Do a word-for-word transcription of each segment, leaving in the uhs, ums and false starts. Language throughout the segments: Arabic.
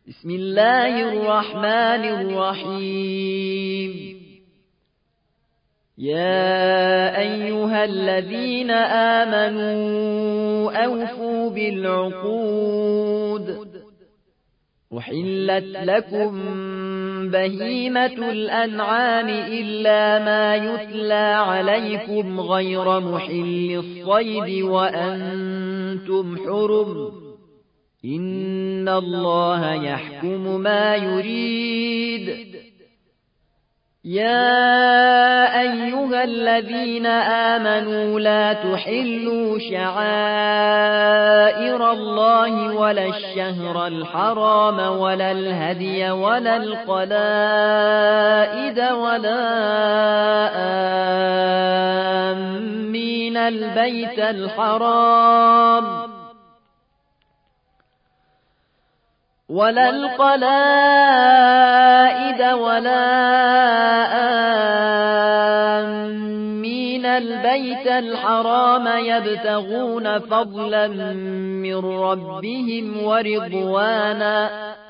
بسم الله الرحمن الرحيم. يا أيها الذين آمنوا أوفوا بالعقود. أحلت لكم بهيمة الأنعام إلا ما يتلى عليكم غير محل الصيد وأنتم حرم. إن الله يحكم ما يريد. يا أيها الذين آمنوا لا تحلوا شعائر الله ولا الشهر الحرام ولا الهدي ولا القلائد ولا آمين البيت الحرام ولا القلائد ولا آمين البيت الحرام يبتغون فضلا من ربهم ورضوانا.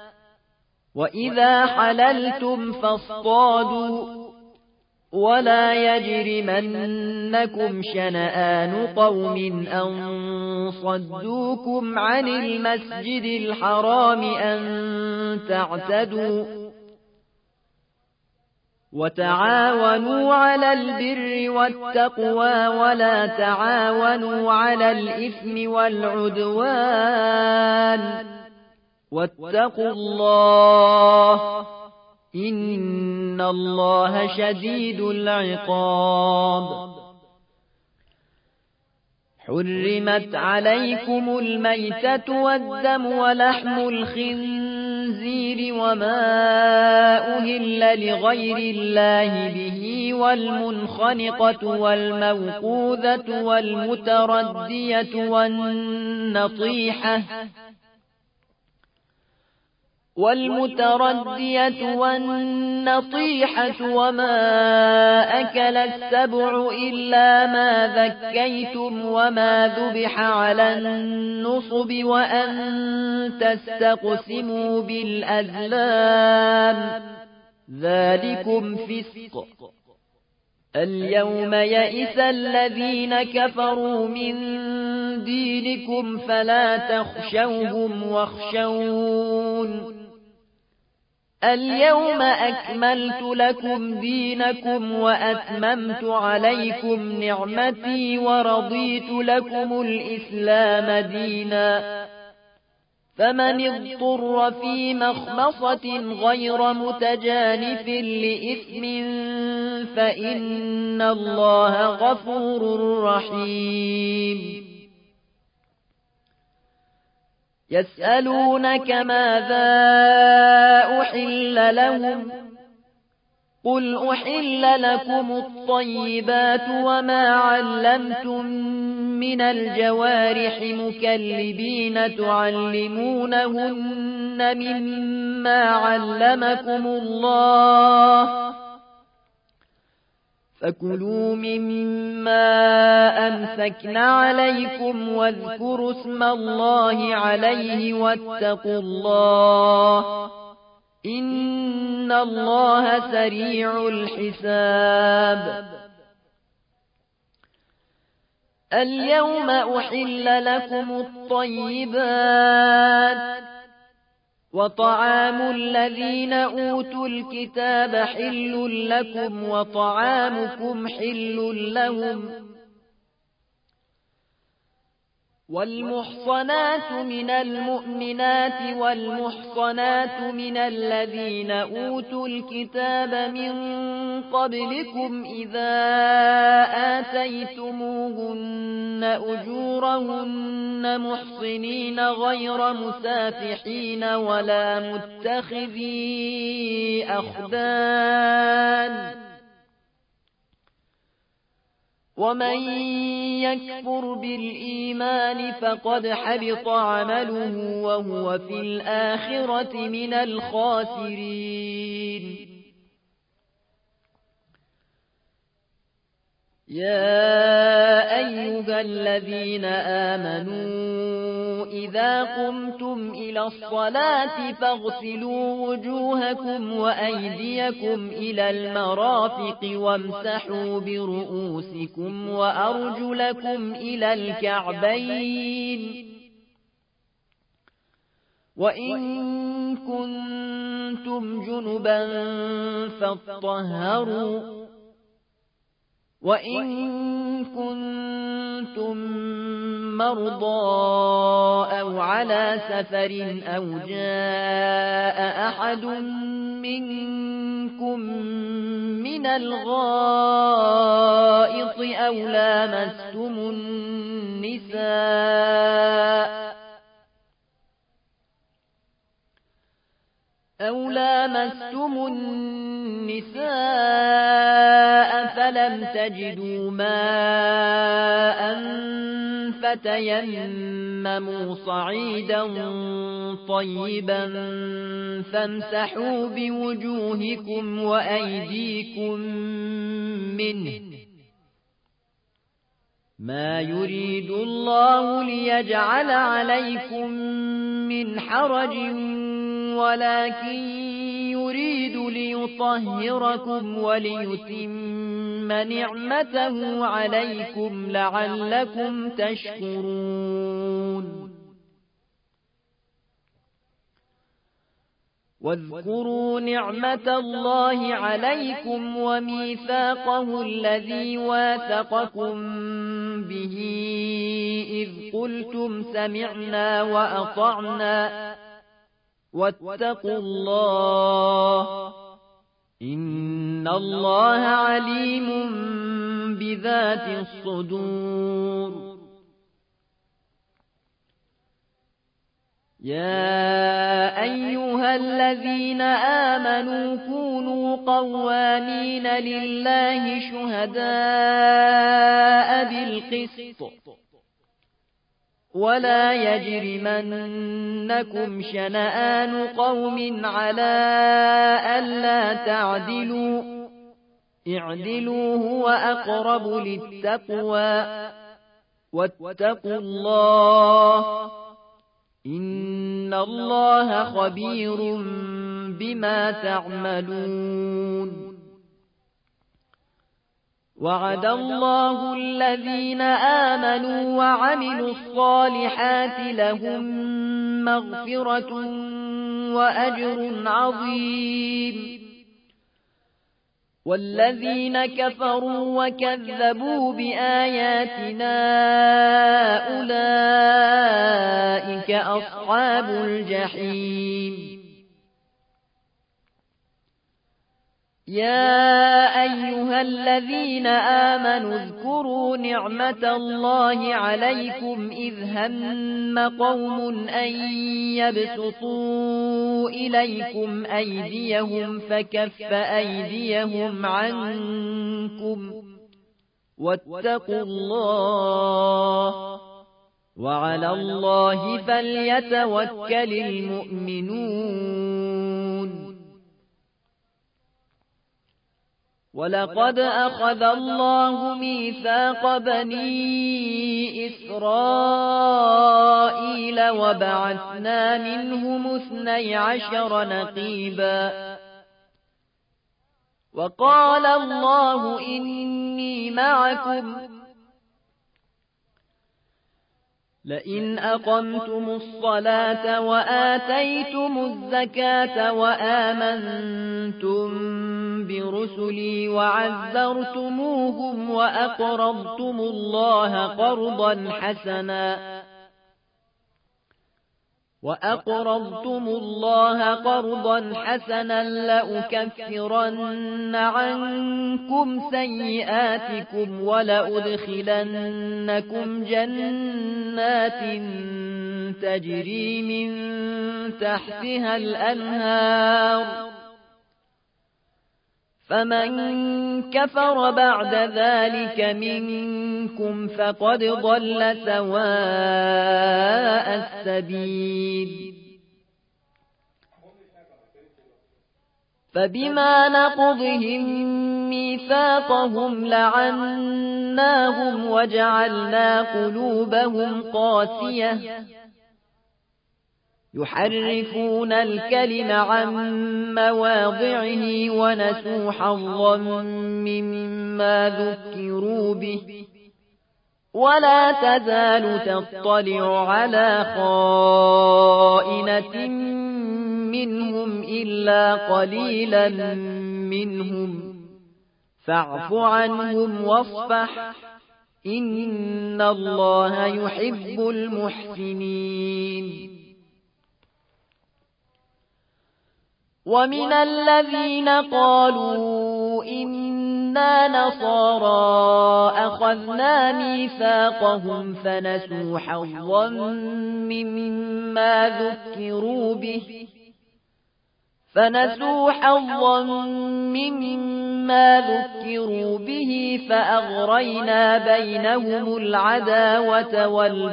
وإذا حللتم فاصطادوا ولا يجرمنكم شنآن قوم أن صدوكم عن المسجد الحرام أن تعتدوا. وتعاونوا على البر والتقوى ولا تعاونوا على الإثم والعدوان. واتقوا الله إن الله شديد العقاب. حرمت عليكم الميتة والدم ولحم الخنزير وما أهل لغير الله به والمنخنقة والموقوذة والمتردية والنطيحة والمتردية والنطيحة وما أكل السبع إلا ما ذكيتم وما ذبح على النصب وأن تستقسموا بالأزلام ذلكم فسق. اليوم يئس الذين كفروا من دينكم فلا تخشوهم واخشون. اليوم أكملت لكم دينكم وأتممت عليكم نعمتي ورضيت لكم الإسلام دينا. فمن اضطر في مخمصة غير متجانف لإثم فإن الله غفور رحيم. يسألونك ماذا أحل لهم قل أحل لكم الطيبات وما علمتم من الجوارح مكلبين تعلمونهن مما علمكم الله فكلوا مما أمسكن عليكم واذكروا اسم الله عليه واتقوا الله إن الله سريع الحساب. اليوم أحل لكم الطيبات وطعام الذين أوتوا الكتاب حل لكم وطعامكم حل لهم. والمحصنات من المؤمنات والمحصنات من الذين أوتوا الكتاب من قبلكم إذا آتيتموهن أجورهن محصنين غير مسافحين ولا متخذي أخدان. ومن يكفر بالإيمان فقد حبط عمله وهو في الآخرة من الخاسرين. يا أيها الذين آمنوا إذا قمتم إلى الصلاة فاغسلوا وجوهكم وأيديكم إلى المرافق وامسحوا برؤوسكم وأرجلكم إلى الكعبين وإن كنتم جنبا فاطهروا وإن كنتم مرضى أو على سفر أو جاء أحد منكم من الغائط أو لامستم النساء أو لامستم النساء فلم تجدوا ماء فتيمموا صعيدا طيبا فامسحوا بوجوهكم وأيديكم منه ما يريد الله ليجعل عليكم من حرج ولكن يريد ليطهركم وليتم نعمته عليكم لعلكم تشكرون واذكروا نعمة الله عليكم وميثاقه الذي واثقكم به إذ قلتم سمعنا وأطعنا واتقوا الله إن الله عليم بذات الصدور يا أيها الذين آمنوا كونوا قوامين لله شهداء بالقسط ولا يجرمنكم شنآن قوم على ألا تعدلوا اعدلوا هو أقرب للتقوى واتقوا الله إن الله خبير بما تعملون وعد الله الذين آمنوا وعملوا الصالحات لهم مغفرة وأجر عظيم والذين كفروا وكذبوا بآياتنا أولئك أصحاب الجحيم يا أيها الذين آمنوا اذكروا نعمة الله عليكم إذ هم قوم أن يبسطوا إليكم أيديهم فكف أيديهم عنكم واتقوا الله وعلى الله فليتوكل المؤمنون ولقد أخذ الله ميثاق بني إسرائيل وبعثنا منهم اثني عشر نقيبا وقال الله إني معكم لئن أقمتم الصلاة وآتيتم الزكاة وآمنتم برسلي وعذرتموهم وأقرضتم الله قرضا حسنا وأقرضتم الله قرضا حسنا لأكفرن عنكم سيئاتكم ولأدخلنكم جنات تجري من تحتها الأنهار فمن كفر بعد ذلك منكم فقد ضل سواء السبيل فبما نقضهم ميثاقهم لعناهم وجعلنا قلوبهم قاسية يحرفون الكلم عن مواضعه ونسوا حظا مما ذكروا به ولا تزال تطلع على خائنة منهم إلا قليلا منهم فاعف عنهم واصفح إن الله يحب المحسنين. ومن الذين قالوا إنا نصارى أخذنا ميثاقهم فنسوا حظا مما ذكروا به فنسوا حظا مما ذكروا به فأغرينا بينهم العداوة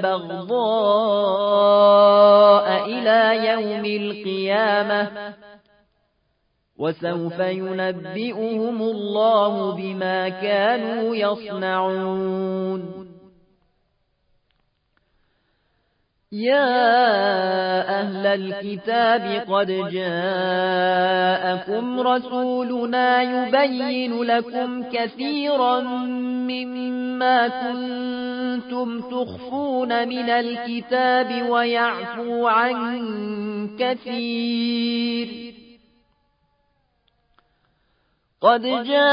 والبغضاء إلى يوم القيامة وسوف ينبئهم الله بما كانوا يصنعون. يا أهل الكتاب قد جاءكم رسولنا يبين لكم كثيرا مما كنتم تخفون من الكتاب ويعفو عن كثير قد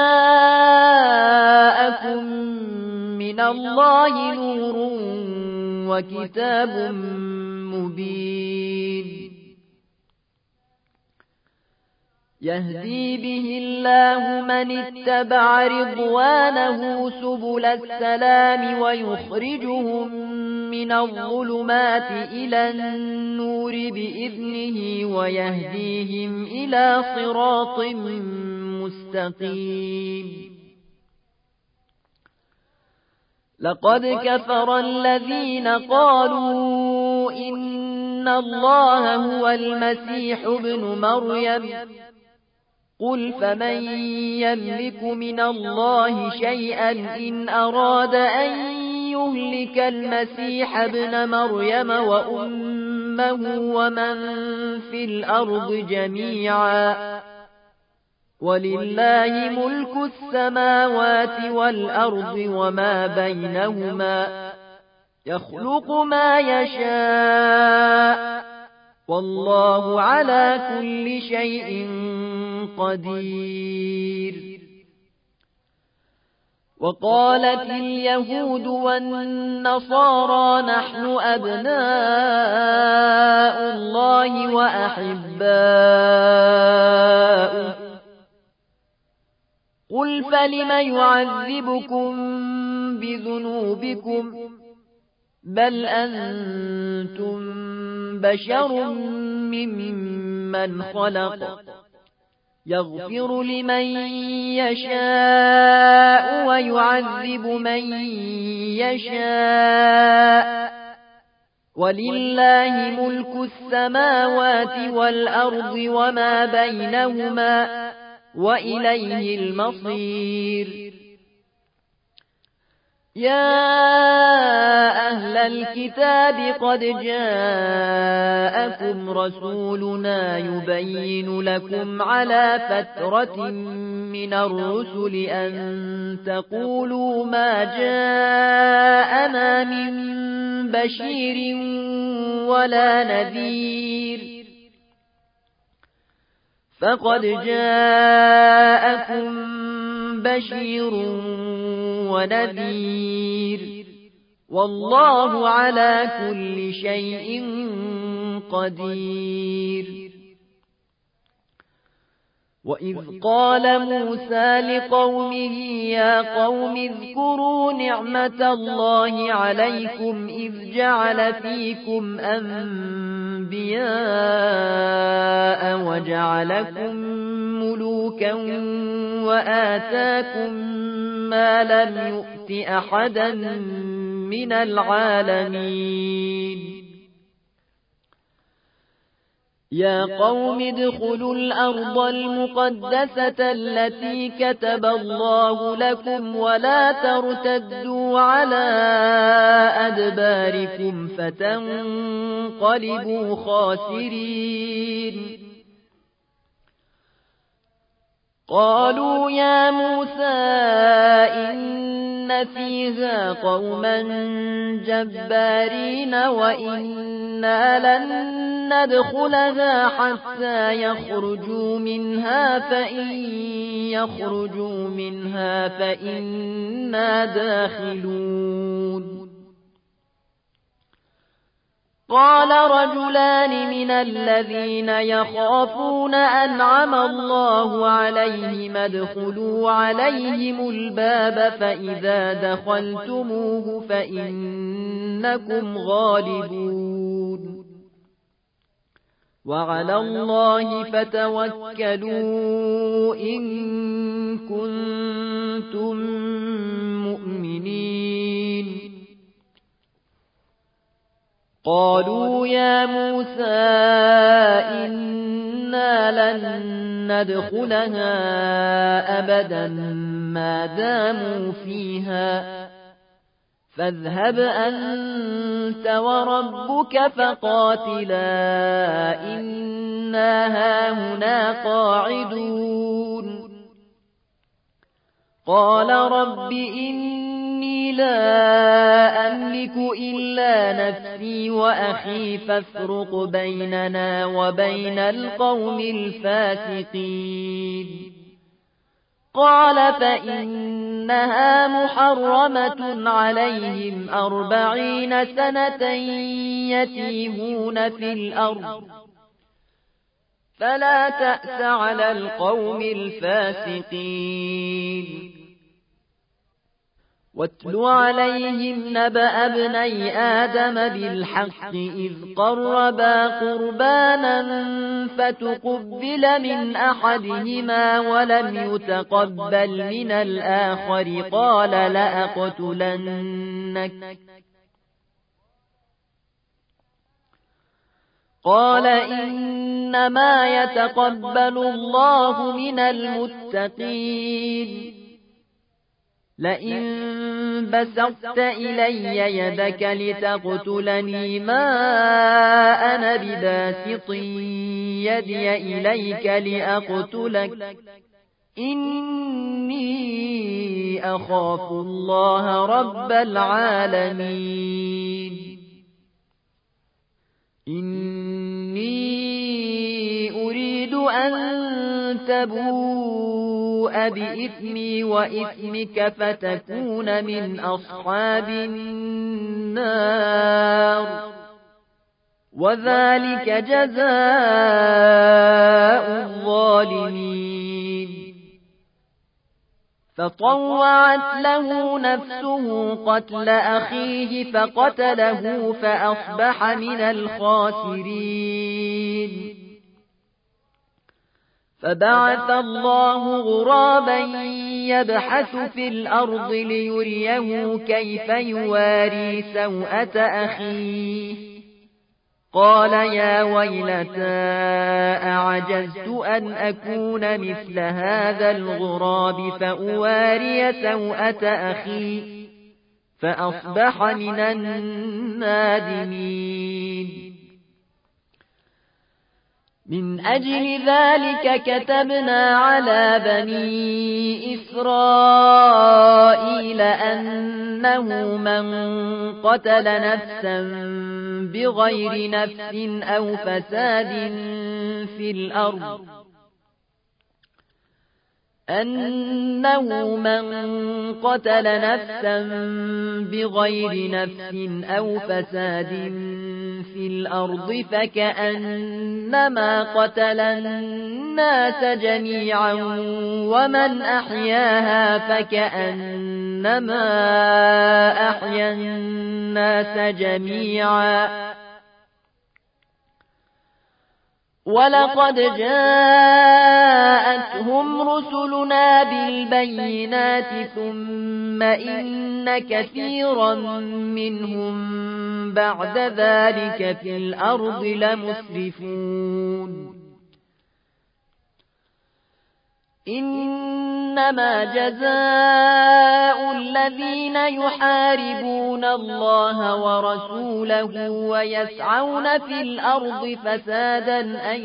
جاءكم من الله نور وكتاب مبين يهدي به الله من اتبع رضوانه سبل السلام ويخرجهم من الظلمات إلى النور بإذنه ويهديهم إلى صراط مستقيم. لقد كفر الذين قالوا إن الله هو المسيح ابن مريم قل فمن يملك من الله شيئا إن أراد أن يهلك المسيح ابن مريم وأمه ومن في الأرض جميعا ولله ملك السماوات والأرض وما بينهما يخلق ما يشاء والله على كل شيء قدير. وقالت اليهود والنصارى نحن أبناء الله وأحباؤه قل فلم يعذبكم بذنوبكم بل أنتم بشر ممن خلق يغفر لمن يشاء ويعذب من يشاء ولله ملك السماوات والأرض وما بينهما وإليه المصير. يا أهل الكتاب قد جاءكم رسولنا يبين لكم على فترة من الرسل أن تقولوا ما جاءنا من بشير ولا نذير فقد جاءكم بشير ونذير والله على كل شيء قدير. وإذ قال موسى لقومه يا قوم اذكروا نعمة الله عليكم إذ جعل فيكم أنبياء وجعلكم ملوكا وآتاكم ما لم يؤت أحدا من العالمين يا قوم ادخلوا الأرض المقدسة التي كتب الله لكم ولا ترتدوا على أدباركم فتنقلبوا خاسرين قالوا يا موسى إن فيها قوما جبارين وإنا لن ندخلها حتى يخرجوا منها فإن يخرجوا منها فإنا داخلون قال رجلان من الذين يخافون أنعم الله عليهم ادخلوا عليهم الباب فإذا دخلتموه فإنكم غالبون وعلى الله فتوكلوا إن كنتم مؤمنين قالوا يا موسى إنا لن ندخلها أبدا ما داموا فيها فاذهب أنت وربك فقاتلا إنا هاهنا قاعدون قال رب إني لا أملك إلا نفسي وأخي فافرق بيننا وبين القوم الفاسقين قال فإنها محرمة عليهم أربعين سنة يتيهون في الأرض فلا تأس على القوم الفاسقين واتل عليهم نبأ ابني آدم بالحق إذ قربا قربانا فتقبل من أحدهما ولم يتقبل من الآخر قال لأقتلنك قال إنما يتقبل الله من المتقين لئن بسطت إلي يدك لتقتلني ما أنا بباسط يدي إليك لأقتلك إني أخاف الله رب العالمين إني أريد أن تبوء بإثمي وإثمك فتكون من أصحاب النار وذلك جزاء الظالمين فطوعت له نفسه قتل أخيه فقتله فأصبح من الخاسرين فبعث الله غرابا يبحث في الأرض ليريه كيف يواري سوءة أخيه قال يا ويلتى أعجزت أن أكون مثل هذا الغراب فأواري سوءة أخي فأصبح من النادمين من أجل ذلك كتبنا على بني إسرائيل أنه من قتل نفسا بغير نفس أو فساد في الأرض أنه من قتل نفسا بغير نفس أو فساد في الأرض فكأنما قتل الناس جميعا ومن أحياها فكأنما أحيا الناس جميعا ولقد جاءتهم رسلنا بالبينات ثم إن كثيرا منهم بعد ذلك في الأرض لمسرفون إنما جزاء الذين يحاربون الله ورسوله ويسعون في الأرض فسادا أن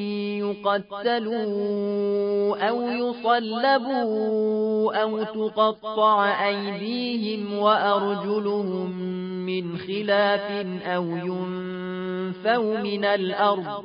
يقتلوا أو يصلبوا أو تقطع أيديهم وأرجلهم من خلاف أو ينفوا من الأرض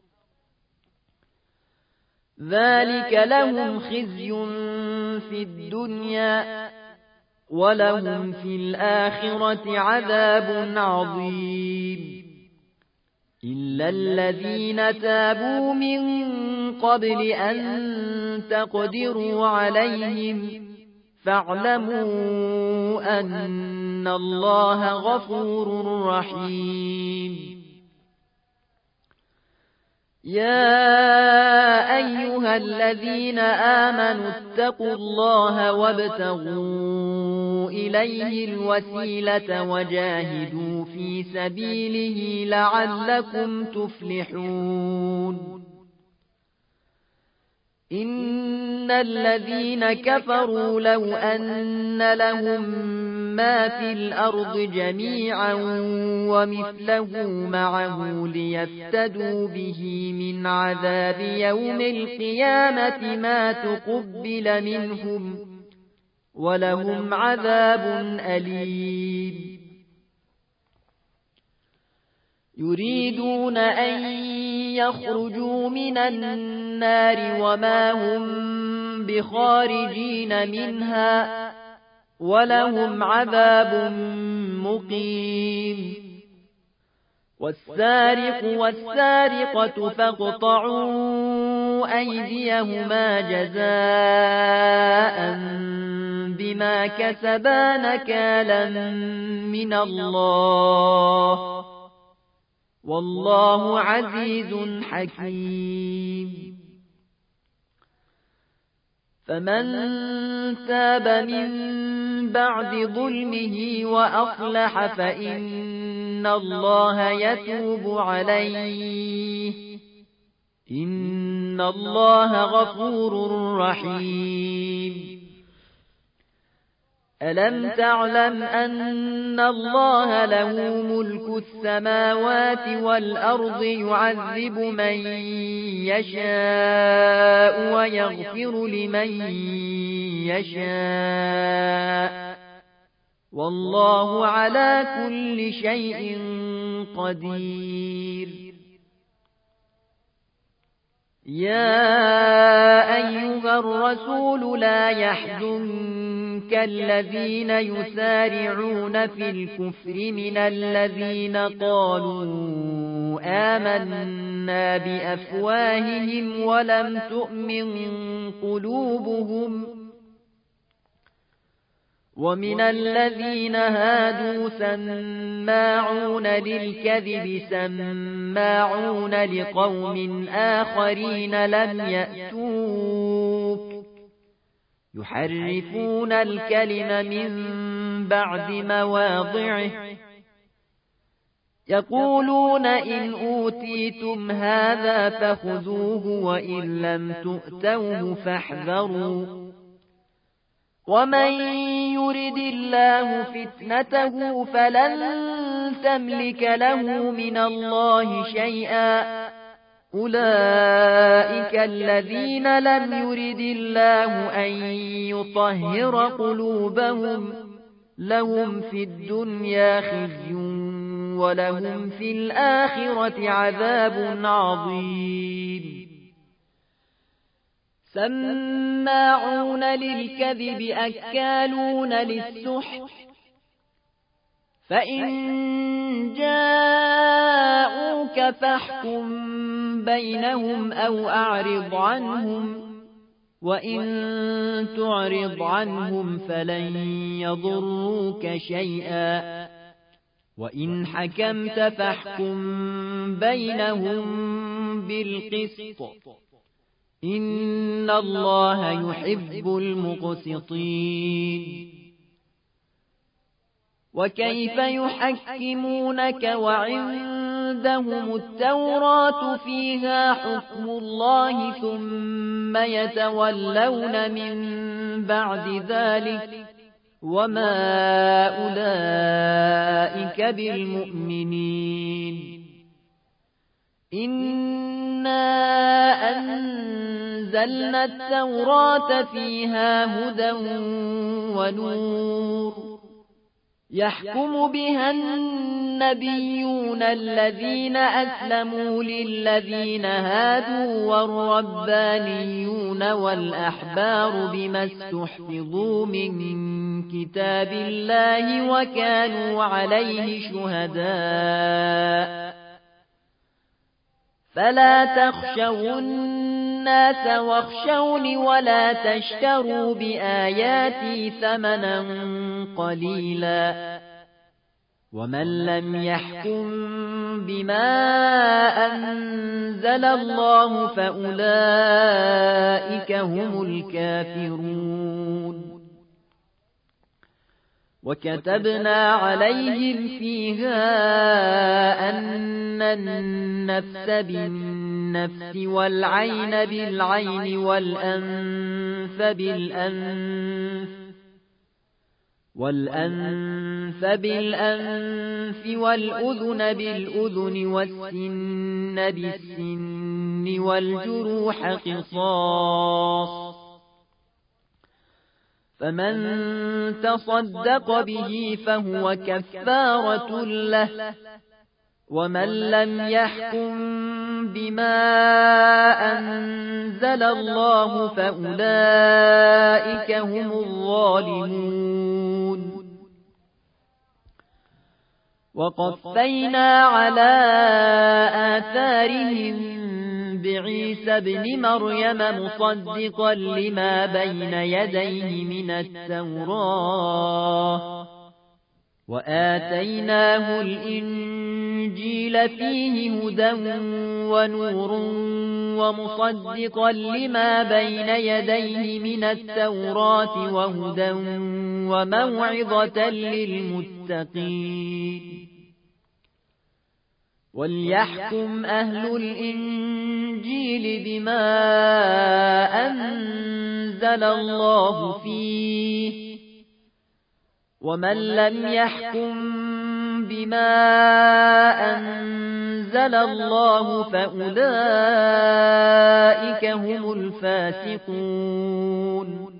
ذلك لهم خزي في الدنيا ولهم في الآخرة عذاب عظيم إلا الذين تابوا من قبل أن تقدروا عليهم فاعلموا أن الله غفور رحيم يا أيها الذين آمنوا اتقوا الله وابتغوا إليه الوسيلة وجاهدوا في سبيله لعلكم تفلحون إن الذين كفروا لو أن لهم ما في الأرض جميعا ومثله معه ليفتدوا به من عذاب يوم القيامة ما تقبل منهم ولهم عذاب أليم يريدون أن يخرجوا من النار وما هم بخارجين منها ولهم عذاب مقيم والسارق والسارقة فاقطعوا أيديهما جزاء بما كسبا نكالا من الله والله عزيز حكيم فمن تاب من بعد ظلمه وأصلح فإن الله يتوب عليه إن الله غفور رحيم ألم تعلم أن الله له ملك السماوات والأرض يعذب من يشاء ويغفر لمن يشاء والله على كل شيء قدير يا أيها الرسول لا يحزنك الذين يسارعون في الكفر من الذين قالوا آمنا بأفواههم ولم تؤمن قلوبهم ومن الذين هادوا سماعون للكذب سماعون لقوم آخرين لم يأتوك يحرفون الكلم من بعد مواضعه يقولون إن أوتيتم هذا فخذوه وإن لم تؤتوه فاحذروا ومن يرد الله فتنته فلن تملك له من الله شيئا أولئك الذين لم يرد الله أن يطهر قلوبهم لهم في الدنيا خزي ولهم في الآخرة عذاب عظيم سماعون للكذب أكالون للسحت فإن جاءوك فاحكم بينهم أو أعرض عنهم وإن تعرض عنهم فلن يضروك شيئا وإن حكمت فاحكم بينهم بالقسط إن الله يحب المقسطين وكيف يحكمونك وعندهم التوراة فيها حكم الله ثم يتولون من بعد ذلك وما أولئك بالمؤمنين إنا أنزلنا التوراة فيها هدى ونور يحكم بها النبيون الذين أسلموا للذين هادوا والربانيون والأحبار بما استحفظوا من كتاب الله وكانوا عليه شهداء فلا تخشوا الناس واخشوني ولا تشتروا بآياتي ثمنا قليلا ومن لم يحكم بما أنزل الله فأولئك هم الكافرون وكتبنا عليهم فيها أن النفس بالنفس والعين بالعين والأنف بالأنف والأنف بالأنف والأذن بالأذن والسن بالسن والجروح قصاص فمن تصدق به فهو كفارة له ومن لم يحكم بما أنزل الله فأولئك هم الظالمون وقفينا على آثارهم بعيسى ابن مريم مصدقا لما بين يديه من التوراة وآتيناه الإنجيل فيه هدى ونور ومصدقا لما بين يديه من التوراة وهدى وموعظة للمتقين وليحكم أهل الإنجيل بما أنزل الله فيه ومن لم يحكم بما أنزل الله فأولئك هم الفاسقون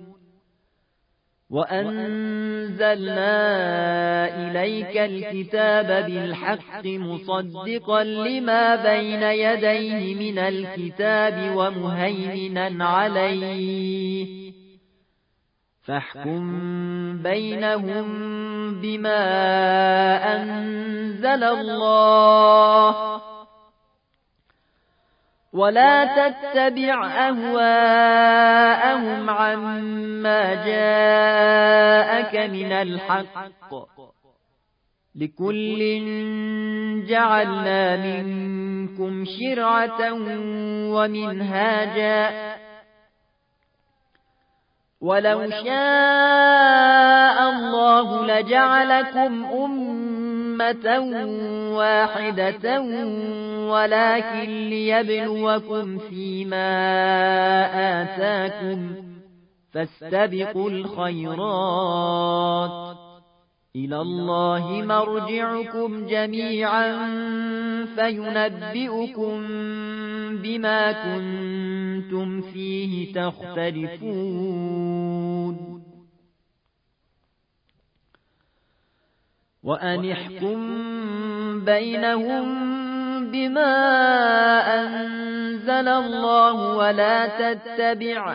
وأنزلنا إليك الكتاب بالحق مصدقا لما بين يديه من الكتاب ومهيمنا عليه فاحكم بينهم بما أنزل الله ولا تتبع أهواءهم عما جاءك من الحق لكل جعلنا منكم شرعة ومنهاجا ولو شاء الله لجعلكم أمة واحدة ولكن ليبلوكم فيما آتاكم فاستبقوا الخيرات إلى الله مرجعكم جميعا فينبئكم بما كنتم فيه تختلفون وأن احكم بينهم بما أنزل الله ولا تتبع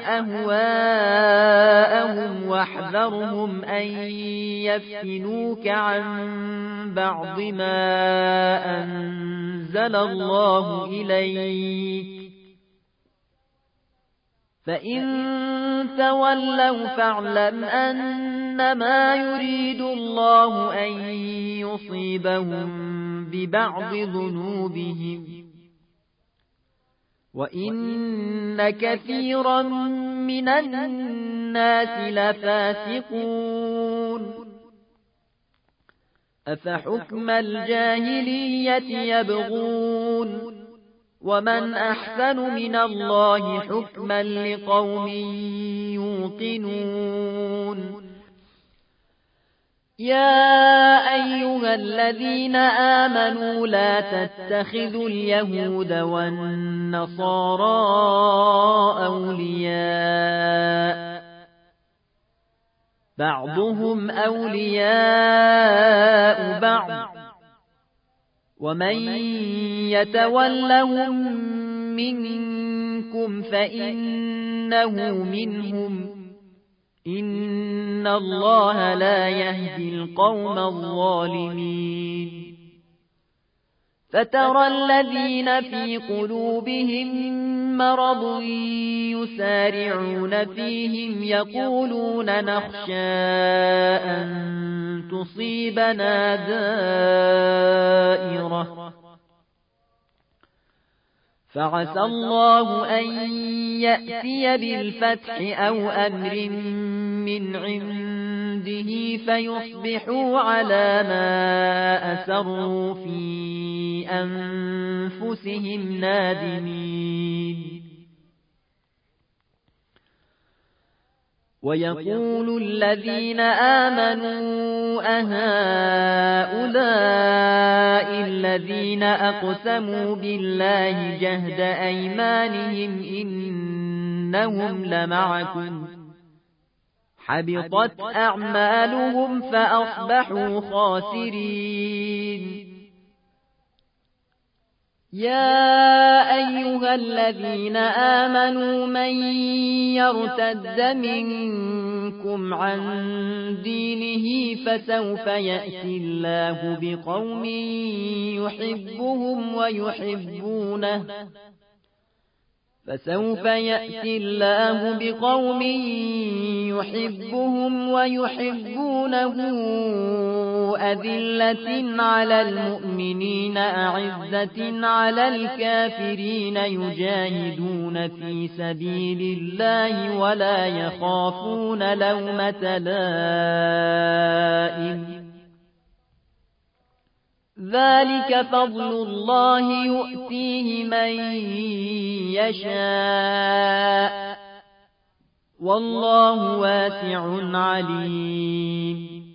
أهواءهم واحذرهم أن يفتنوك عن بعض ما أنزل الله إليك فإن تولوا فاعلم أنما يريد الله أن يصيبهم ببعض ذنوبهم وإن كثيرا من الناس لفاسقون أفحكم الجاهلية يبغون ومن أحسن من الله حكما لقوم يوقنون يا أيها الذين آمنوا لا تتخذوا اليهود والنصارى أولياء بعضهم أولياء بعض ومن يتولهم منكم فإنه منهم إن الله لا يهدي القوم الظالمين فترى الذين في قلوبهم مرض يسارعون فيهم يقولون نخشى أن تصيبنا دائرة فعسى الله أن يأتي بالفتح أو أمر من عنده فيصبحوا على ما أسروا في أنفسهم نادمين ويقول الذين آمنوا أهؤلاء الذين أقسموا بالله جهد أيمانهم إنهم لمعكم حبطت أعمالهم فأصبحوا خاسرين يا أيها الذين آمنوا من يرتد منكم عن دينه فسوف يأتي الله بقوم يحبهم ويحبونه فسوف يأتي الله بقوم يحبهم ويحبونه أذلة على المؤمنين أعزة على الكافرين يجاهدون في سبيل الله ولا يخافون لومة لائم ذلك فضل الله يؤتيه من يشاء والله واسع عليم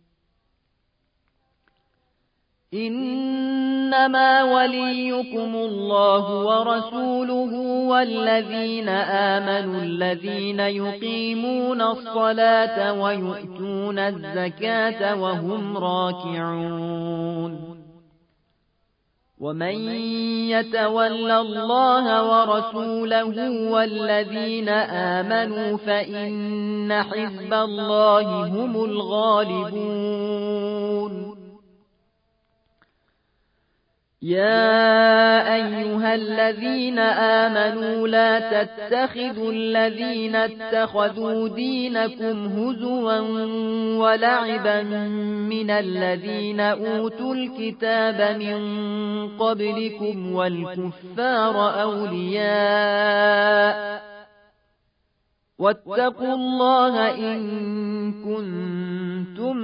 إنما وليكم الله ورسوله والذين آمنوا الذين يقيمون الصلاة ويؤتون الزكاة وهم راكعون ومن يتول الله ورسوله والذين آمنوا فإن حزب الله هم الغالبون يا أيها الذين آمنوا لا تتخذوا الذين اتخذوا دينكم هزوا ولعبا من الذين أوتوا الكتاب من قبلكم والكفار أولياء واتقوا الله إن كنتم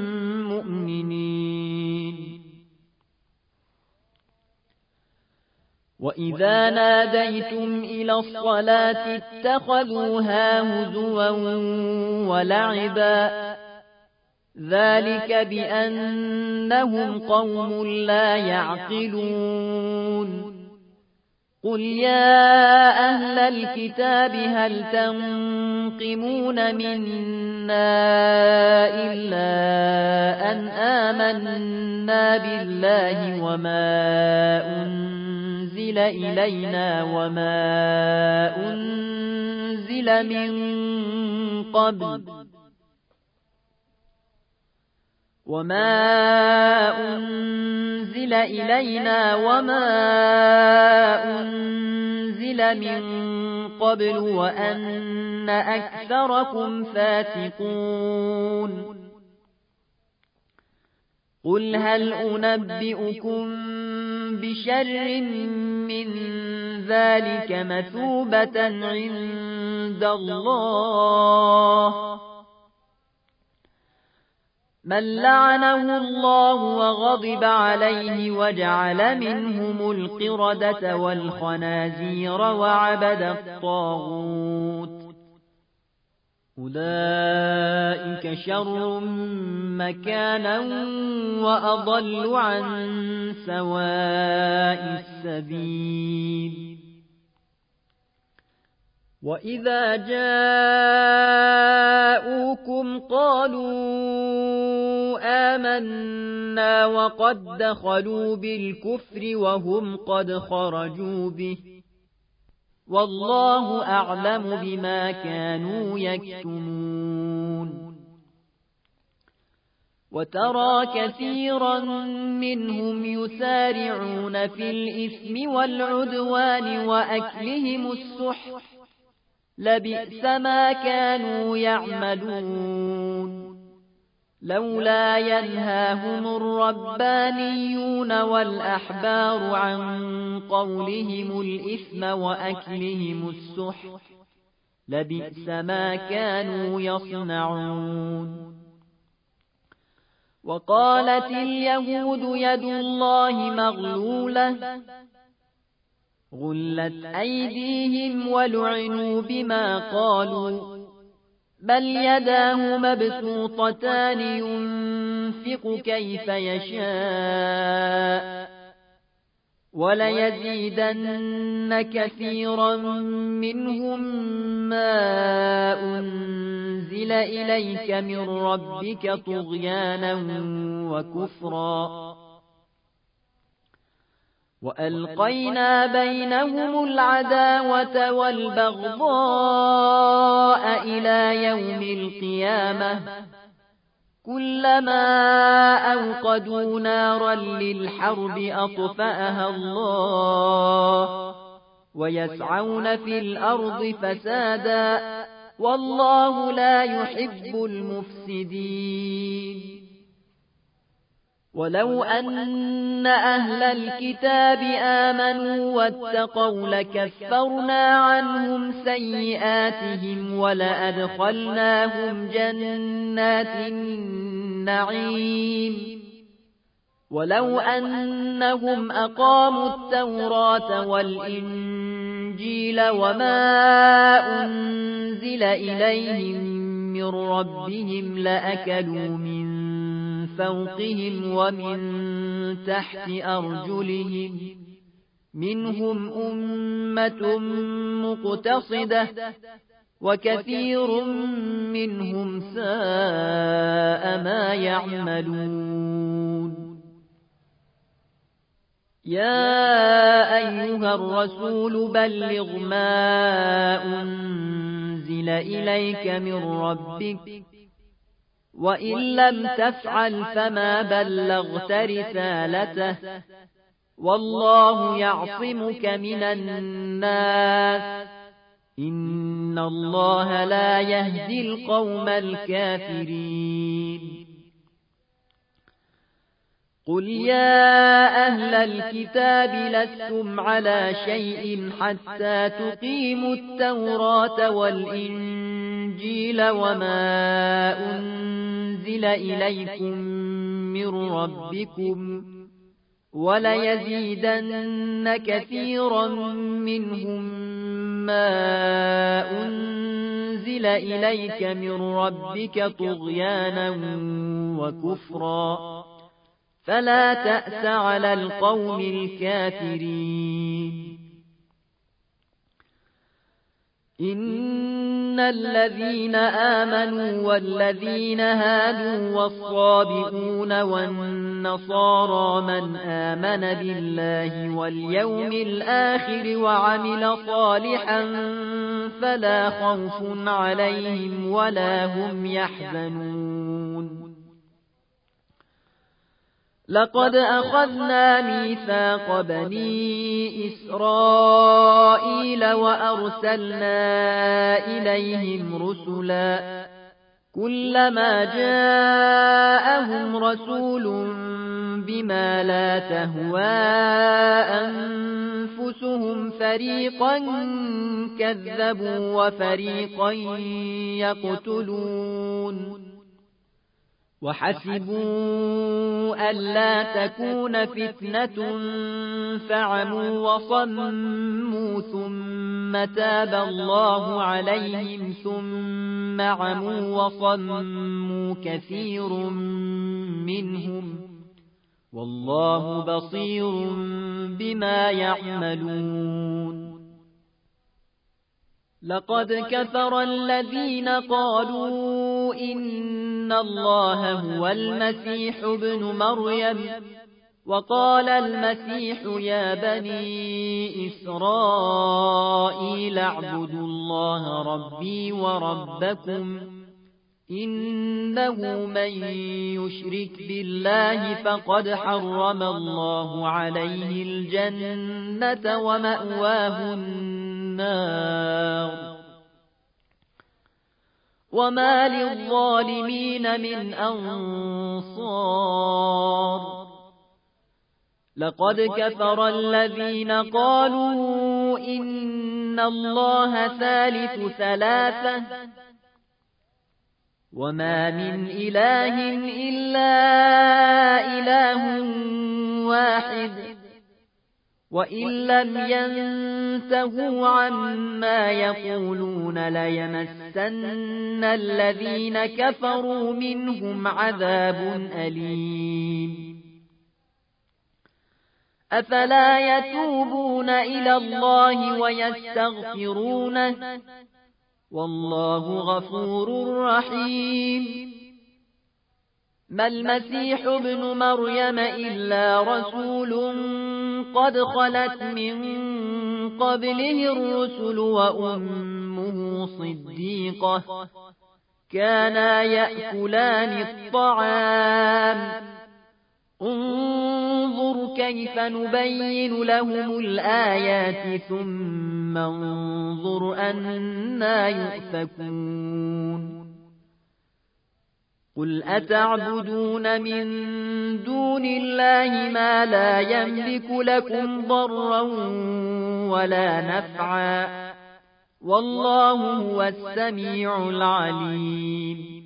مؤمنين وإذا ناديتم إلى الصلاة اتخذوها هزوا ولعبا ذلك بأنهم قوم لا يعقلون قل يا أهل الكتاب هل تنقمون منا إلا أن آمنا بالله وما أنزل إلينا وما أنزل من قبل وما أنزل إلينا وما أنزل من قبل وأن أكثركم فاسقون قل هل أنبئكم بشر من ذلك مثوبة عند الله من لعنه الله وغضب عليه وجعل منهم القردة والخنازير وعبد الطاغوت أولئك شر مكانا وأضل عن سواء السبيل وإذا جاءوكم قالوا آمنا وقد دخلوا بالكفر وهم قد خرجوا به والله أعلم بما كانوا يكتمون وترى كثيرا منهم يسارعون في الإثم والعدوان وأكلهم السحت لبئس ما كانوا يعملون لولا ينهاهم الربانيون والأحبار عن قولهم الإثم وأكلهم السحت لبئس ما كانوا يصنعون وقالت اليهود يد الله مغلولة غلت أيديهم ولعنوا بما قالوا بل يداه مبسوطتان ينفق كيف يشاء وليزيدن كثيرا منهم ما أنزل إليك من ربك طغيانا وكفرا وألقينا بينهم العداوة والبغضاء إلى يوم القيامة كلما أوقدوا نارا للحرب أطفأها الله ويسعون في الأرض فسادا والله لا يحب المفسدين ولو أن أهل الكتاب آمنوا واتقوا لكفرنا عنهم سيئاتهم ولأدخلناهم جنات النعيم ولو أنهم أقاموا التوراة والإنجيل وما أنزل إليهم من ربهم لأكلوا من فوقهم ومن تحت أرجلهم منهم أمة مقتصدة وكثير منهم ساء ما يعملون يا أيها الرسول بلغ ما أنزل إليك من ربك وإن لم تفعل فما بلغت رسالته والله يعصمك من الناس إن الله لا يهدي القوم الكافرين قل يا أهل الكتاب لستم على شيء حتى تقيموا التوراة والإنجيل وما أنزل إليكم من ربكم وليزيدن كثيرا منهم ما أنزل إليك من ربك طغيانا وكفرا فلا تأس على القوم الكافرين إن الذين آمنوا والذين هادوا والصابئون والنصارى من آمن بالله واليوم الآخر وعمل صالحا فلا خوف عليهم ولا هم يحزنون لقد أخذنا ميثاق بني إسرائيل وأرسلنا إليهم رسلا كلما جاءهم رسول بما لا تهوى أنفسهم فريقا كذبوا وفريقا يقتلون وحسبوا ألا تكون فتنة فعموا وصموا ثم تاب الله عليهم ثم عموا وصموا كثير منهم والله بصير بما يعملون لقد كفر الذين قالوا إن الله هو المسيح ابن مريم وقال المسيح يا بني إسرائيل اعبدوا الله ربي وربكم إنه من يشرك بالله فقد حرم الله عليه الجنة ومأواه النار وما للظالمين من أنصار لقد كفر الذين قالوا إن الله ثالث ثلاثة وما من إله إلا إله واحد وإن لم ينتهوا عما يقولون ليمسن الذين كفروا منهم عذاب أليم أفلا يتوبون إلى الله ويستغفرونه والله غفور رحيم ما المسيح ابن مريم إلا رسول قد خلت من قبله الرسل وأمه صديقة كانا يأكلان الطعام انظر كيف نبين لهم الآيات ثم انظر أنا يؤفكون قل أتعبدون من دون الله ما لا يملك لكم ضرا ولا نفعا والله هو السميع العليم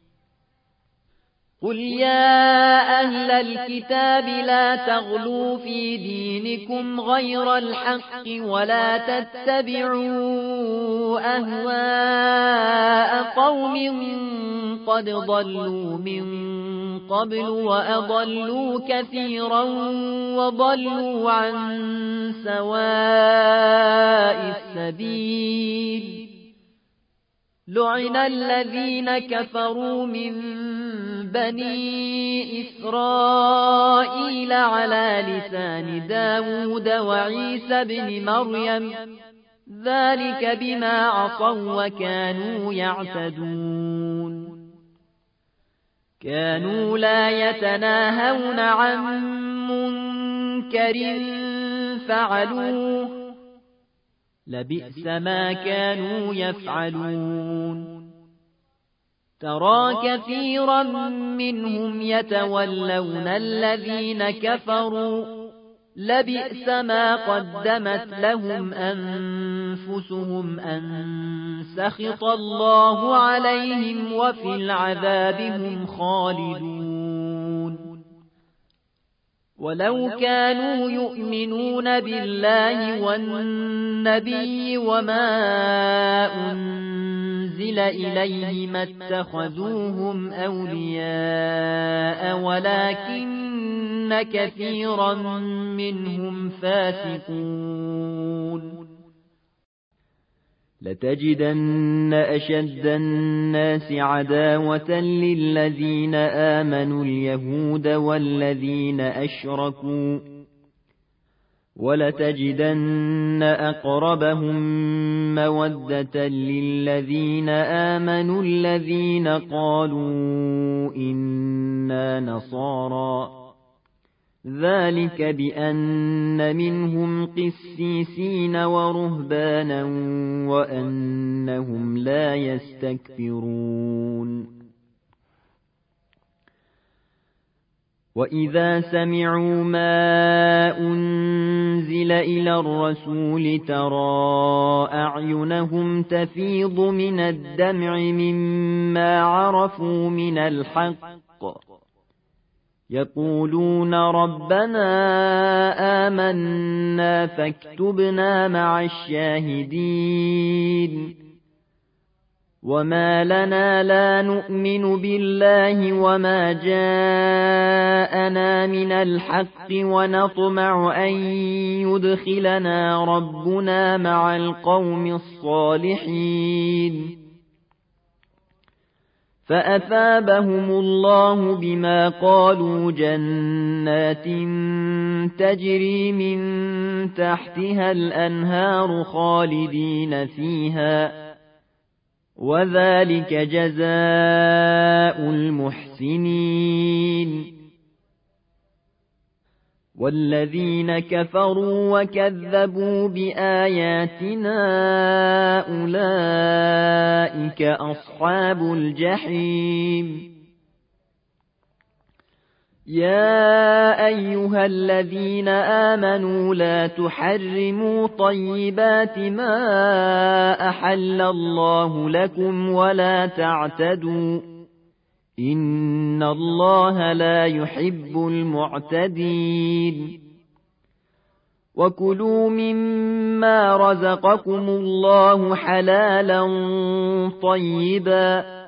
قل يا أهل الكتاب لا تغلوا في دينكم غير الحق ولا تتبعوا أهواء قوم قد ضلوا من قبل وأضلوا كثيرا وضلوا عن سواء السبيل لعن الذين كفروا من بني إسرائيل على لسان داود وعيسى بن مريم ذلك بما عصوا وكانوا يعتدون كانوا لا يتناهون عن منكر فعلوه لبئس ما كانوا يفعلون ترى كثيرا منهم يتولون الذين كفروا لبئس ما قدمت لهم أنفسهم أن سخط الله عليهم وفي العذاب هم خالدون ولو كانوا يؤمنون بالله والنبي وما أنزل إليه ما اتخذوهم أولياء ولكن كثيرا منهم فاسقون لتجدن أشد الناس عداوة للذين آمنوا اليهود والذين أشركوا ولتجدن أقربهم مودة للذين آمنوا الذين قالوا إنا نصارى ذلك بأن منهم قسيسين ورهبانا وأنهم لا يستكبرون وَإِذَا سَمِعُوا مَا أُنزِلَ إِلَى الرَّسُولِ تَرَىٰ أَعْيُنَهُمْ تَفِيضُ مِنَ الدَّمْعِ مِمَّا عَرَفُوا مِنَ الْحَقِّ يَقُولُونَ رَبَّنَا آمَنَّا فَاكْتُبْنَا مَعَ الشَّاهِدِينَ وَمَا لَنَا لَا نُؤْمِنُ بِاللَّهِ وَمَا جَاءَنَا مِنَ الْحَقِّ وَنَطْمَعُ أَن يُدْخِلَنَا رَبُّنَا مَعَ الْقَوْمِ الصَّالِحِينَ فَأَثَابَهُمُ اللَّهُ بِمَا قَالُوا جَنَّاتٍ تَجْرِي مِن تَحْتِهَا الْأَنْهَارُ خَالِدِينَ فِيهَا وَذَلِكَ جَزَاءُ الْمُحْسِنِينَ وَالَّذِينَ كَفَرُوا وَكَذَّبُوا بِآيَاتِنَا أُولَئِكَ أَصْحَابُ الْجَحِيمِ يَا أَيُّهَا الَّذِينَ آمَنُوا لَا تُحَرِّمُوا طَيِّبَاتِ مَا أَحَلَّ اللَّهُ لَكُمْ وَلَا تَعْتَدُوا إِنَّ اللَّهَ لَا يُحِبُّ الْمُعْتَدِينَ وَكُلُوا مِمَّا رَزَقَكُمُ اللَّهُ حَلَالًا طَيِّبًا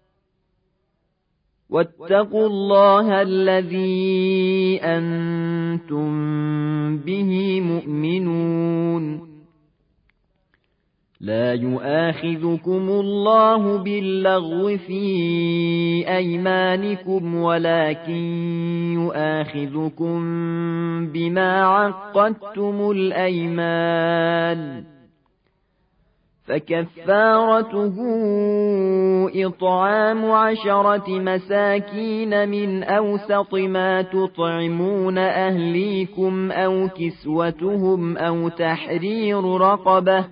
وَاتَّقُوا اللَّهَ الَّذِي أَنتُم بِهِ مُؤْمِنُونَ لَا يُؤَاخِذُكُمُ اللَّهُ بِاللَّغْوِ فِي أَيْمَانِكُمْ وَلَكِن يُؤَاخِذُكُم بِمَا عَقَّدتُّمُ الْأَيْمَانَ فَكَفَّارَتُهُ إِطْعَامُ عَشَرَةِ مَسَاكِينَ مِنْ أَوْسَطِ مَا تُطْعِمُونَ أَهْلِيكُمْ أَوْ كِسْوَتُهُمْ أَوْ تَحْرِيرُ رَقَبَةٍ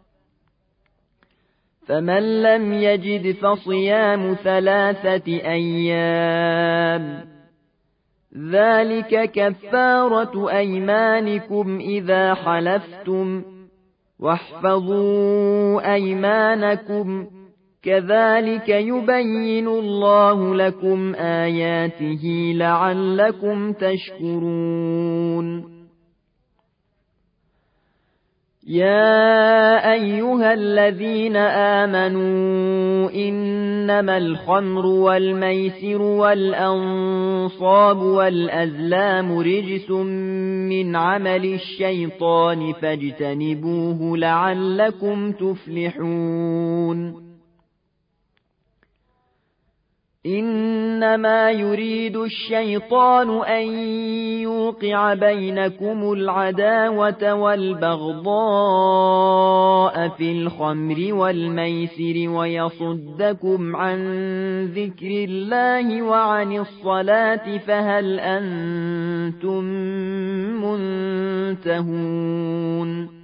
فَمَن لَّمْ يَجِدْ فَصِيَامُ ثَلَاثَةِ أَيَّامٍ ذَلِكَ كَفَّارَةُ أَيْمَانِكُمْ إِذَا حَلَفْتُمْ وَاحْفَظُوا أَيْمَانَكُمْ كَذَلِكَ يُبَيِّنُ اللَّهُ لَكُمْ آيَاتِهِ لَعَلَّكُمْ تَشْكُرُونَ يَا أَيُّهَا الَّذِينَ آمَنُوا إِنَّمَا الْخَمْرُ وَالْمَيْسِرُ وَالْأَنصَابُ وَالْأَزْلَامُ رِجْسٌ مِّنْ عَمَلِ الشَّيْطَانِ فَاجْتَنِبُوهُ لَعَلَّكُمْ تُفْلِحُونَ إِنَّمَا يُرِيدُ الشَّيْطَانُ أَن يُوقِعَ بَيْنَكُمُ الْعَدَاوَةَ وَالْبَغْضَاءَ فِي الْخَمْرِ وَالْمَيْسِرِ وَيَصُدَّكُمْ عَن ذِكْرِ اللَّهِ وَعَنِ الصَّلَاةِ فَهَلْ أَنتُم مُّنتَهُونَ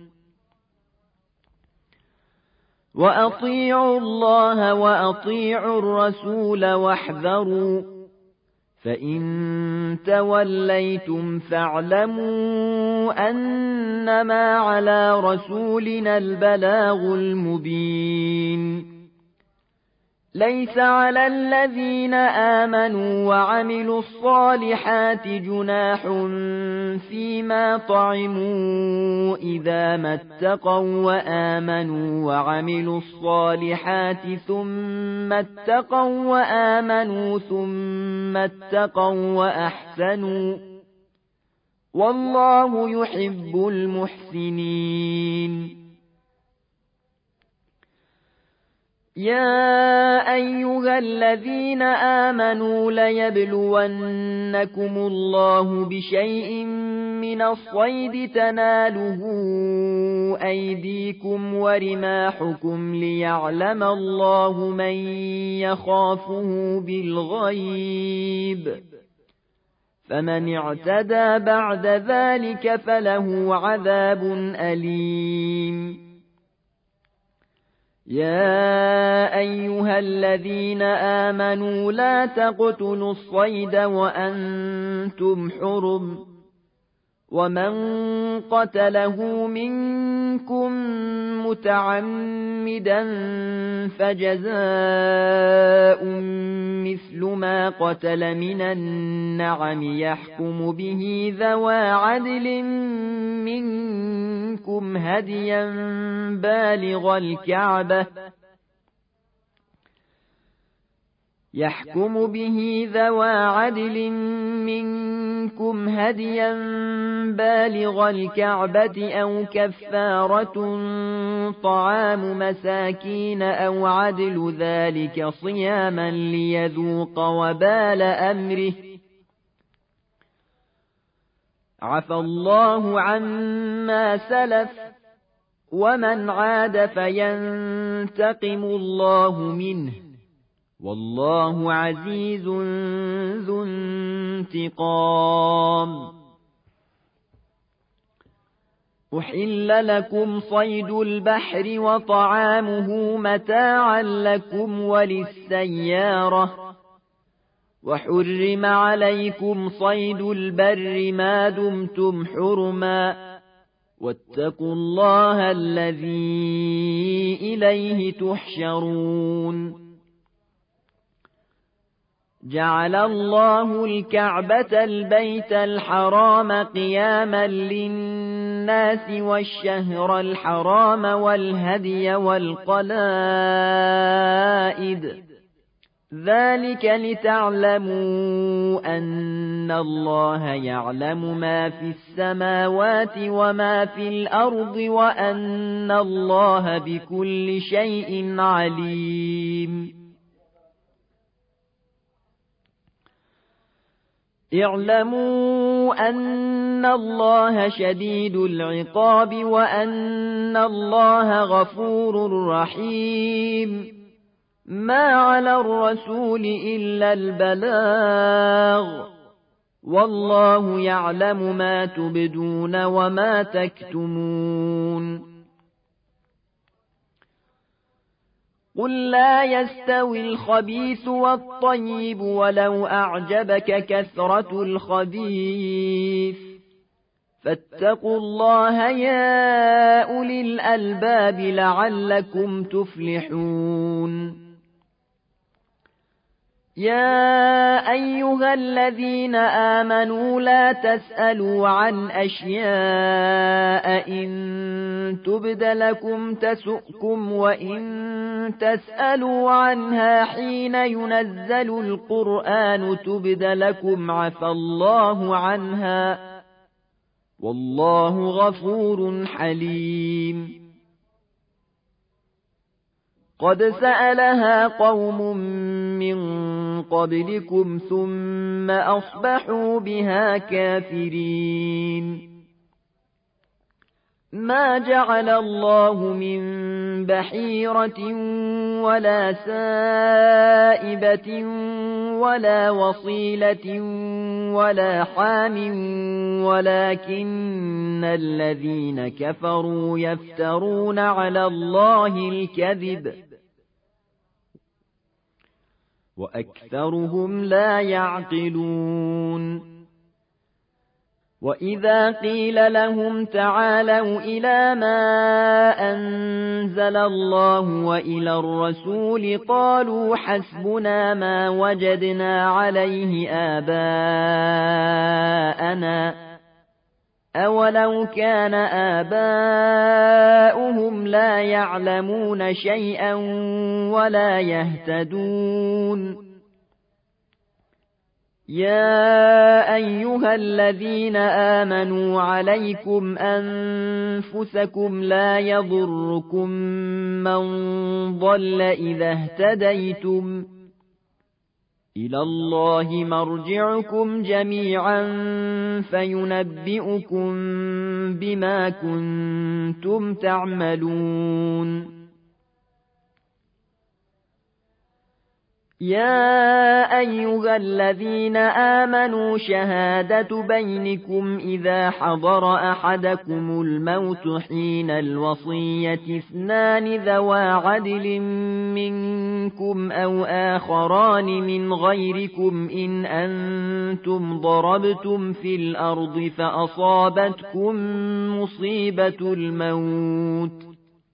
وَأَطِيعُوا اللَّهَ وَأَطِيعُوا الرَّسُولَ وَاحْذَرُوا فَإِن تَوَلَّيْتُمْ فَاعْلَمُوا أَنَّمَا عَلَىٰ رَسُولِنَا الْبَلَاغُ الْمُبِينُ لَيْسَ عَلَى الَّذِينَ آمَنُوا وَعَمِلُوا الصَّالِحَاتِ جُنَاحٌ فِيمَا طَعِمُوا إِذَا مَا اتَّقَوا وَآمَنُوا وَعَمِلُوا الصَّالِحَاتِ ثُمَّ اتَّقَوا وَآمَنُوا ثُمَّ اتَّقَوا وَأَحْسَنُوا وَاللَّهُ يُحِبُّ المحسنين يَا أَيُّهَا الَّذِينَ آمَنُوا لَيَبْلُوَنَّكُمُ اللَّهُ بِشَيْءٍ مِّنَ الصَّيْدِ تَنَالُهُ أَيْدِيكُمْ وَرِمَاحُكُمْ لِيَعْلَمَ اللَّهُ مَن يَخَافُهُ بِالْغَيْبِ فَمَنِ اعْتَدَىٰ بَعْدَ ذَٰلِكَ فَلَهُ عَذَابٌ أَلِيمٌ يَا أيها الذين آمنوا لا تقتلوا الصيد وأنتم حرم ومن قتله منكم متعمدا فجزاء مثل ما قتل من النعم يحكم به ذوى عدل منكم هديا بالغ الكعبة يحكم به ذوى عدل منكم هديا بالغ الكعبة أو كفارة طعام مساكين أو عدل ذلك صياما ليذوق وبال أمره عفى الله عما سلف ومن عاد فينتقم الله منه والله عزيز ذو انتقام. أحل لكم صيد البحر وطعامه متاعا لكم وللسيارة وحرم عليكم صيد البر ما دمتم حرما واتقوا الله الذي إليه تحشرون. جعل الله الكعبة البيت الحرام قياما للناس والشهر الحرام والهدي والقلائد ذلك لتعلموا أن الله يعلم ما في السماوات وما في الأرض وأن الله بكل شيء عليم. اعلموا أن الله شديد العقاب وأن الله غفور رحيم. ما على الرسول إلا البلاغ والله يعلم ما تبدون وما تكتمون. قل لا يستوي الخبيث والطيب ولو أعجبك كثرة الخبيث فاتقوا الله يا أولي الألباب لعلكم تفلحون. يا أيها الذين آمنوا لا تسألوا عن أشياء إن تبد لكم تسؤكم وإن تسألوا عنها حين ينزل القرآن تبد لكم عفى الله عنها والله غفور حليم. قد سألها قوم من قبلكم ثم أصبحوا بها كافرين. ما جعل الله من بحيرة ولا سائبة ولا وصيلة ولا حام ولكن الذين كفروا يفترون على الله الكذب وأكثرهم لا يعقلون. وإذا قيل لهم تعالوا إلى ما أنزل الله وإلى الرسول قالوا حسبنا ما وجدنا عليه آباءنا أولو كان آباؤهم لا يعلمون شيئا ولا يهتدون. يا أيها الذين آمنوا عليكم أنفسكم لا يضركم من ضل إذا اهتديتم إلى الله مرجعكم جميعا فينبئكم بما كنتم تعملون. يا أيها الذين آمنوا شهادة بينكم إذا حضر أحدكم الموت حين الوصية اثنان ذوى عدل منكم أو آخران من غيركم إن أنتم ضربتم في الأرض فأصابتكم مصيبة الموت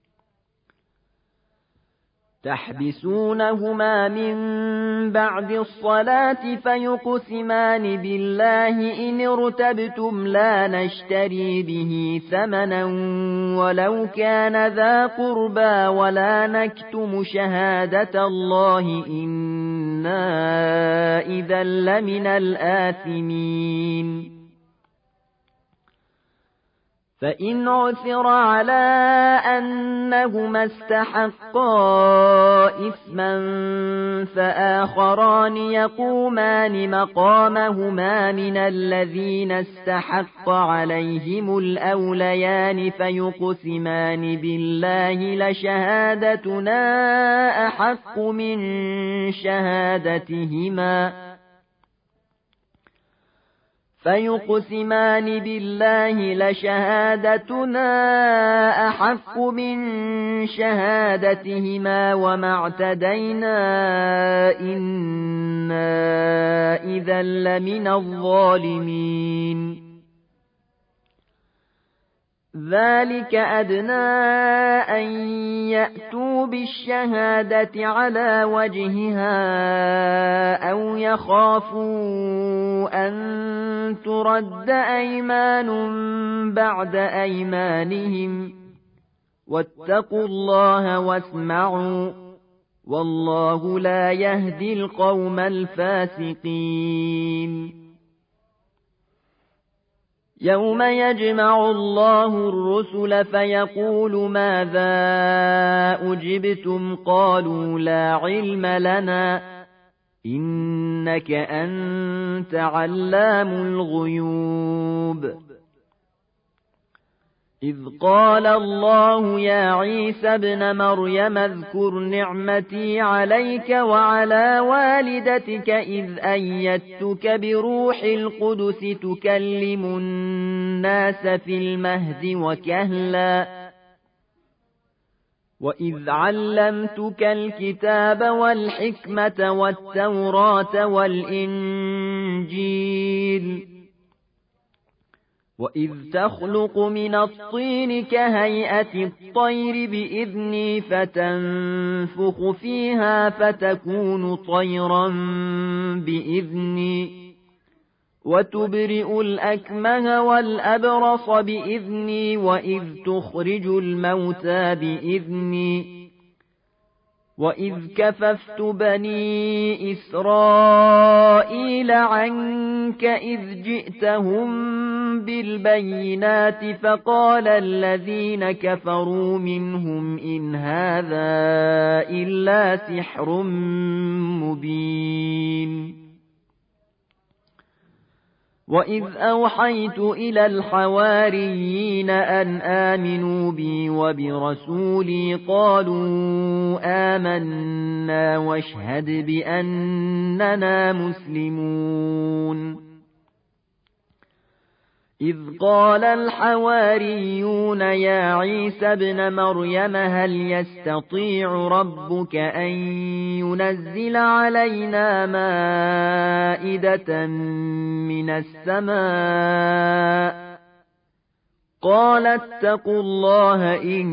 تحبسونهما من بعد الصلاة فيقسمان بالله إن ارتبتم لا نشتري به ثمنا ولو كان ذا قربى ولا نكتم شهادة الله إنا إذا لمن الآثمين فإن عثر على أنهما استحقا إثما فآخران يقومان مقامهما من الذين استحق عليهم الأوليان فيقسمان بالله لشهادتنا أحق من شهادتهما فيقسمان بالله لشهادتنا أحق من شهادتهما وما اعتدينا إنا إذا لمن الظالمين ذلك أدنى أن يأتوا بالشهادة على وجهها أو يخافوا أن ترد أيمان بعد أيمانهم واتقوا الله واسمعوا والله لا يهدي القوم الفاسقين يوم يجمع الله الرسل فيقول ماذا أجبتم قالوا لا علم لنا إنك أنت علام الغيوب إذ قال الله يا عيسى ابن مريم اذكر نعمتي عليك وعلى والدتك إذ أيدتك بروح القدس تكلم الناس في المهد وكهلا وإذ علمتك الكتاب والحكمة والتوراة والإنجيل وإذ تخلق من الطين كهيئة الطير بإذني فتنفخ فيها فتكون طيرا بإذني وتبرئ الأكمه والأبرص بإذني وإذ تخرج الموتى بإذني وإذ كففت بني إسرائيل عنك إذ جئتهم بالبينات فقال الذين كفروا منهم إن هذا إلا سحر مبين وإذ أوحيت إلى الحواريين أن آمنوا بي وبرسولي قالوا آمنا واشهد بأننا مسلمون إذ قال الحواريون يا عيسى ابن مريم هل يستطيع ربك أن ينزل علينا مائدة من السماء قال اتقوا الله إن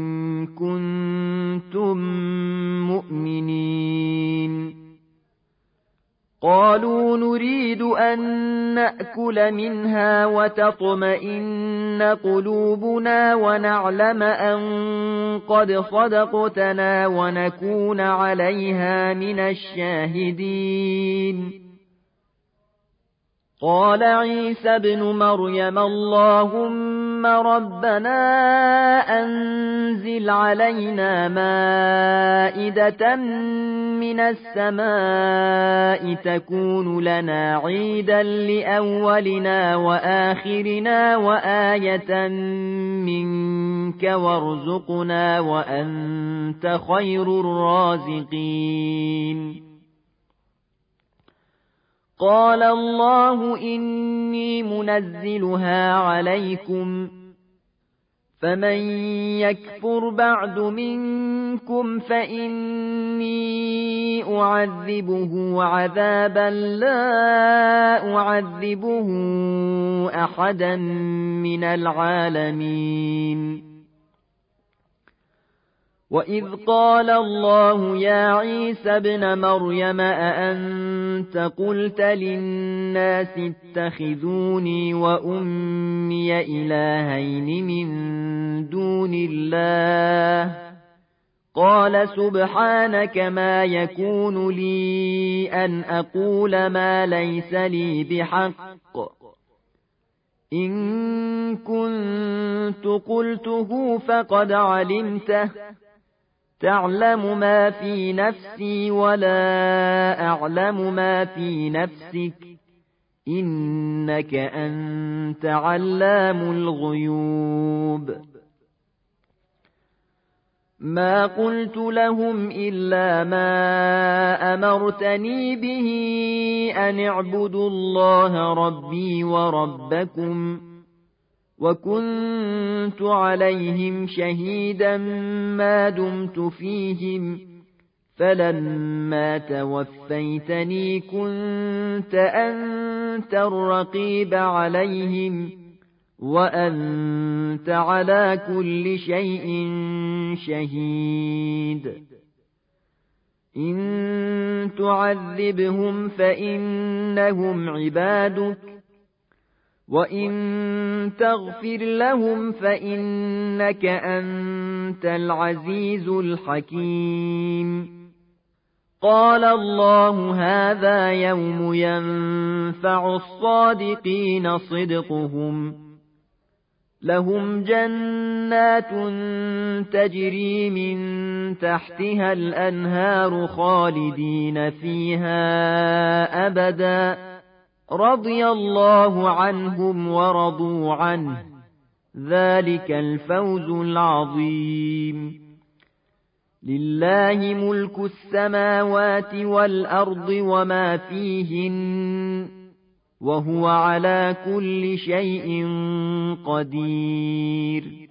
كنتم مؤمنين قالوا نريد أن نأكل منها وتطمئن قلوبنا ونعلم أن قد صدقتنا ونكون عليها من الشاهدين قال عيسى ابن مريم اللهم ربنا أنزل علينا مائدة من السماء تكون لنا عيدا لأولنا وآخرنا وآية منك وارزقنا وأنت خير الرازقين قال الله إني منزلها عليكم فمن يكفر بعد منكم فإني أعذبه عذابا لا أعذبه أحدا من العالمين وإذ قال الله يا عيسى ابن مريم أأنت قلت للناس اتخذوني وأمي إلهين من دون الله قال سبحانك ما يكون لي أن أقول ما ليس لي بحق إن كنت قلته فقد علمته تعلم ما في نفسي ولا أعلم ما في نفسك إنك أنت علام الغيوب ما قلت لهم إلا ما أمرتني به أن اعبدوا الله ربي وربكم وكنت عليهم شهيدا ما دمت فيهم فلما توفيتني كنت أنت الرقيب عليهم وأنت على كل شيء شهيد إن تعذبهم فإنهم عبادك وإن تغفر لهم فإنك أنت العزيز الحكيم قال الله هذا يوم ينفع الصادقين صدقهم لهم جنات تجري من تحتها الأنهار خالدين فيها أبدا رضي الله عنهم ورضوا عنه ذلك الفوز العظيم لله ملك السماوات والأرض وما فيهن وهو على كل شيء قدير